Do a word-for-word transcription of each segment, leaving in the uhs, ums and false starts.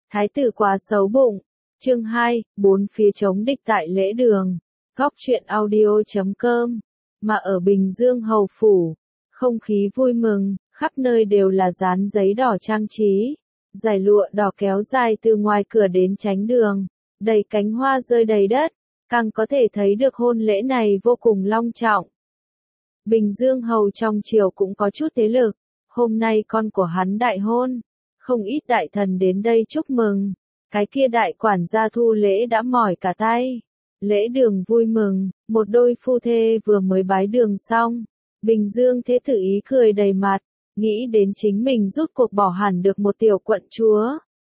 Thái tử quá xấu bụng. Chương hai, bốn phía chống địch tại lễ đường. Góc truyện audio chấm com. Mà ở Bình Dương hầu phủ, không khí vui mừng, khắp nơi đều là dán giấy đỏ trang trí. Dải lụa đỏ kéo dài từ ngoài cửa đến chánh đường, đầy cánh hoa rơi đầy đất, càng có thể thấy được hôn lễ này vô cùng long trọng. Bình Dương hầu trong triều cũng có chút thế lực, hôm nay con của hắn đại hôn, không ít đại thần đến đây chúc mừng, cái kia đại quản gia thu lễ đã mỏi cả tay. Lễ đường vui mừng, một đôi phu thê vừa mới bái đường xong, Bình Dương thế tử ý cười đầy mặt, nghĩ đến chính mình rút cuộc bỏ hẳn được một tiểu quận chúa.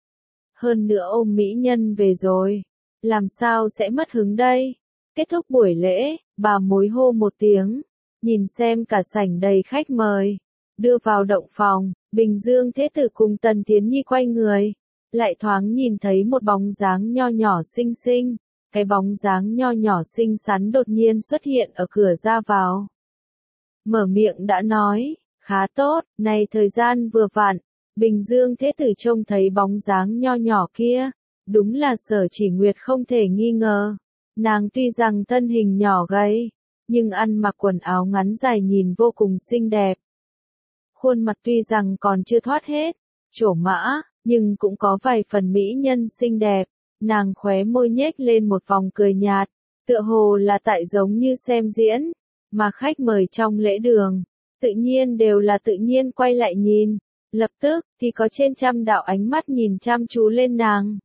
Hơn nữa ôm mỹ nhân về rồi, làm sao sẽ mất hứng đây? Kết thúc buổi lễ, bà mối hô một tiếng, nhìn xem cả sảnh đầy khách mời, đưa vào động phòng, Bình Dương thế tử cùng Tần Thiến Nhi quay người, lại thoáng nhìn thấy một bóng dáng nho nhỏ xinh xinh, cái bóng dáng nho nhỏ xinh xắn đột nhiên xuất hiện ở cửa ra vào. Mở miệng đã nói, khá tốt, này thời gian vừa vặn, Bình Dương thế tử trông thấy bóng dáng nho nhỏ kia, đúng là Sở Chỉ Nguyệt không thể nghi ngờ. Nàng tuy rằng thân hình nhỏ gầy, nhưng ăn mặc quần áo ngắn dài nhìn vô cùng xinh đẹp. Khuôn mặt tuy rằng còn chưa thoát hết, trổ mã, nhưng cũng có vài phần mỹ nhân xinh đẹp. Nàng khóe môi nhếch lên một vòng cười nhạt, tựa hồ là tại giống như xem diễn, mà khách mời trong lễ đường, tự nhiên đều là tự nhiên quay lại nhìn, lập tức thì có trên trăm đạo ánh mắt nhìn chăm chú lên nàng.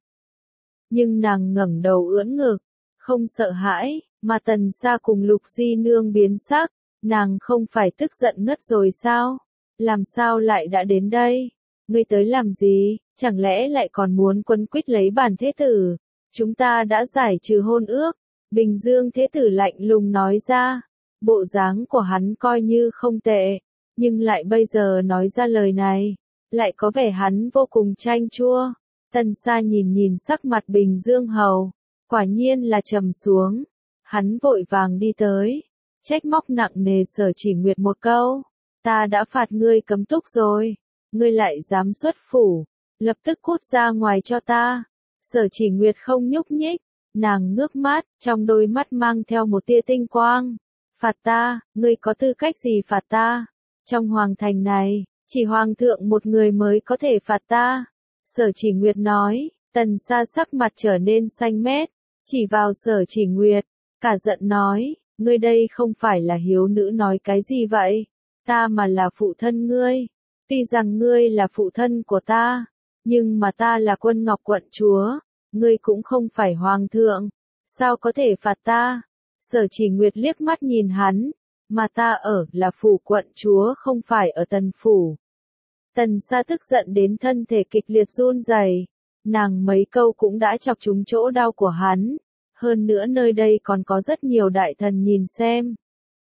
Nhưng nàng ngẩng đầu ưỡn ngực, không sợ hãi, mà Tần Sa cùng Lục Di Nương biến sắc, nàng không phải tức giận ngất rồi sao? Làm sao lại đã đến đây? Ngươi tới làm gì? Chẳng lẽ lại còn muốn quấn quýt lấy bản thế tử? Chúng ta đã giải trừ hôn ước. Bình Dương thế tử lạnh lùng nói ra. Bộ dáng của hắn coi như không tệ, nhưng lại bây giờ nói ra lời này, lại có vẻ hắn vô cùng chanh chua. Tần Sa nhìn nhìn sắc mặt Bình Dương hầu, quả nhiên là trầm xuống. Hắn vội vàng đi tới, trách móc nặng nề Sở Chỉ Nguyệt một câu. Ta đã phạt ngươi cấm túc rồi, ngươi lại dám xuất phủ, lập tức cút ra ngoài cho ta. Sở Chỉ Nguyệt không nhúc nhích, nàng ngước mắt, trong đôi mắt mang theo một tia tinh quang. Phạt ta, ngươi có tư cách gì phạt ta? Trong hoàng thành này, chỉ hoàng thượng một người mới có thể phạt ta. Sở Chỉ Nguyệt nói. Tần Sa sắc mặt trở nên xanh mét, chỉ vào Sở Chỉ Nguyệt, cả giận nói, ngươi đây không phải là hiếu nữ nói cái gì vậy? Ta mà là phụ thân ngươi, tuy rằng ngươi là phụ thân của ta, nhưng mà ta là Quân Ngọc quận chúa, ngươi cũng không phải hoàng thượng, sao có thể phạt ta? Sở Chỉ Nguyệt liếc mắt nhìn hắn, mà ta ở là phủ quận chúa không phải ở Tần phủ. Tần Sa tức giận đến thân thể kịch liệt run rẩy, nàng mấy câu cũng đã chọc trúng chỗ đau của hắn, hơn nữa nơi đây còn có rất nhiều đại thần nhìn xem.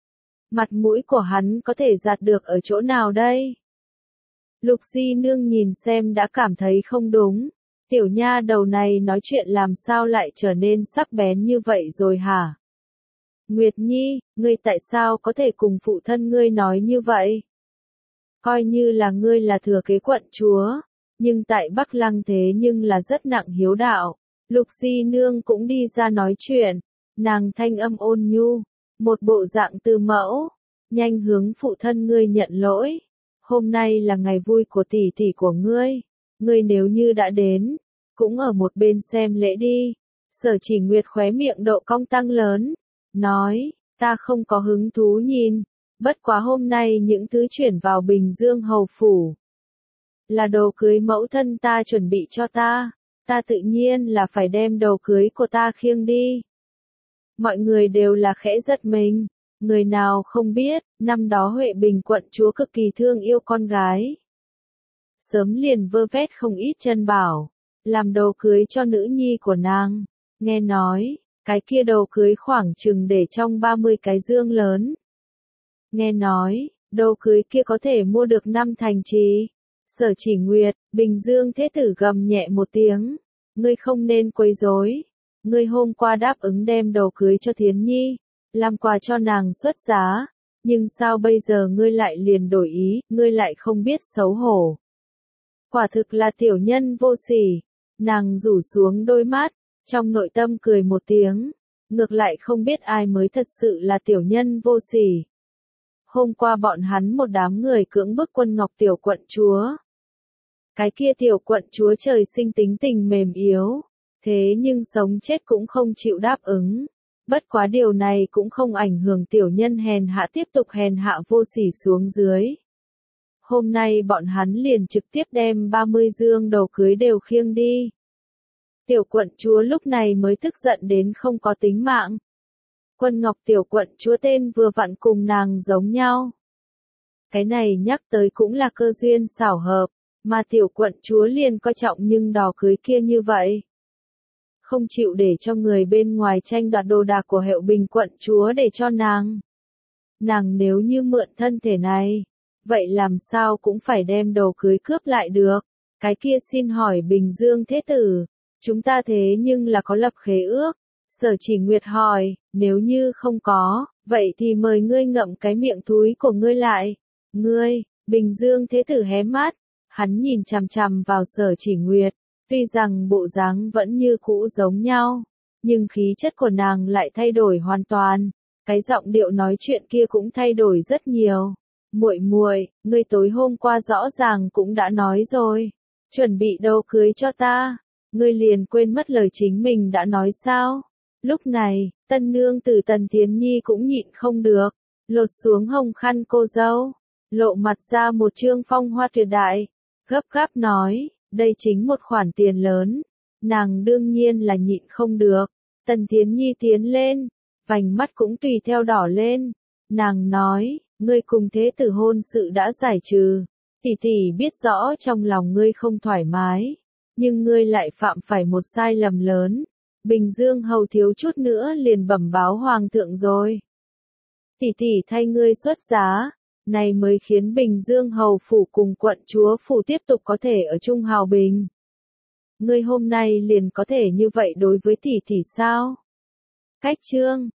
Mặt mũi của hắn có thể giạt được ở chỗ nào đây? Lục Di Nương nhìn xem đã cảm thấy không đúng, tiểu nha đầu này nói chuyện làm sao lại trở nên sắc bén như vậy rồi hả? Nguyệt Nhi, ngươi tại sao có thể cùng phụ thân ngươi nói như vậy? Coi như là ngươi là thừa kế quận chúa, nhưng tại Bắc Lăng thế nhưng là rất nặng hiếu đạo. Lục Di Nương cũng đi ra nói chuyện, nàng thanh âm ôn nhu, một bộ dạng từ mẫu, nhanh hướng phụ thân ngươi nhận lỗi. Hôm nay là ngày vui của tỷ tỷ của ngươi, ngươi nếu như đã đến, cũng ở một bên xem lễ đi. Sở Chỉ Nguyệt khóe miệng độ cong tăng lớn, nói, ta không có hứng thú nhìn, bất quá hôm nay những thứ chuyển vào Bình Dương hầu phủ, là đồ cưới mẫu thân ta chuẩn bị cho ta, ta tự nhiên là phải đem đồ cưới của ta khiêng đi. Mọi người đều là khẽ giật mình, người nào không biết, năm đó Huệ Bình quận chúa cực kỳ thương yêu con gái. Sớm liền vơ vét không ít chân bảo, làm đồ cưới cho nữ nhi của nàng, nghe nói, cái kia đồ cưới khoảng chừng để trong ba mươi cái dương lớn. Nghe nói, đồ cưới kia có thể mua được năm thành trì. Sở Chỉ Nguyệt, Bình Dương thế tử gầm nhẹ một tiếng, ngươi không nên quấy rối. Ngươi hôm qua đáp ứng đem đồ cưới cho Thiến Nhi, làm quà cho nàng xuất giá, nhưng sao bây giờ ngươi lại liền đổi ý, ngươi lại không biết xấu hổ. Quả thực là tiểu nhân vô sỉ, Nàng rủ xuống đôi mắt, trong nội tâm cười một tiếng, ngược lại không biết ai mới thật sự là tiểu nhân vô sỉ. Hôm qua bọn hắn một đám người cưỡng bức Quân Ngọc tiểu quận chúa. Cái kia tiểu quận chúa trời sinh tính tình mềm yếu, thế nhưng sống chết cũng không chịu đáp ứng. Bất quá điều này cũng không ảnh hưởng tiểu nhân hèn hạ tiếp tục hèn hạ vô sỉ xuống dưới. Hôm nay bọn hắn liền trực tiếp đem ba mươi dương đầu cưới đều khiêng đi. Tiểu quận chúa lúc này mới tức giận đến không có tính mạng. Quân Ngọc tiểu quận chúa tên vừa vặn cùng nàng giống nhau. Cái này nhắc tới cũng là cơ duyên xảo hợp, mà tiểu quận chúa liền coi trọng nhưng đò cưới kia như vậy. Không chịu để cho người bên ngoài tranh đoạt đồ đạc của Hiệu Bình quận chúa để cho nàng. Nàng nếu như mượn thân thể này, vậy làm sao cũng phải đem đồ cưới cướp lại được. Cái kia xin hỏi Bình Dương thế tử, chúng ta thế nhưng là có lập khế ước. Sở Chỉ Nguyệt hỏi, nếu như không có, vậy thì mời ngươi ngậm cái miệng thúi của ngươi lại. Ngươi, Bình Dương thế tử hé mắt, hắn nhìn chằm chằm vào Sở Chỉ Nguyệt, tuy rằng bộ dáng vẫn như cũ giống nhau, nhưng khí chất của nàng lại thay đổi hoàn toàn, cái giọng điệu nói chuyện kia cũng thay đổi rất nhiều. Muội muội, ngươi tối hôm qua rõ ràng cũng đã nói rồi, chuẩn bị đồ cưới cho ta, ngươi liền quên mất lời chính mình đã nói sao? Lúc này, tân nương tử Tần Thiến Nhi cũng nhịn không được, lột xuống hồng khăn cô dâu, lộ mặt ra một trương phong hoa tuyệt đại, gấp gáp nói, đây chính một khoản tiền lớn, nàng đương nhiên là nhịn không được. Tần Thiến Nhi tiến lên, vành mắt cũng tùy theo đỏ lên, nàng nói, ngươi cùng thế tử hôn sự đã giải trừ, tỷ tỷ biết rõ trong lòng ngươi không thoải mái, nhưng ngươi lại phạm phải một sai lầm lớn. Bình Dương hầu thiếu chút nữa liền bẩm báo hoàng thượng rồi. Tỷ tỷ thay ngươi xuất giá, này mới khiến Bình Dương hầu phủ cùng quận chúa phủ tiếp tục có thể ở chung hào bình. Ngươi hôm nay liền có thể như vậy đối với tỷ tỷ sao? Cách chương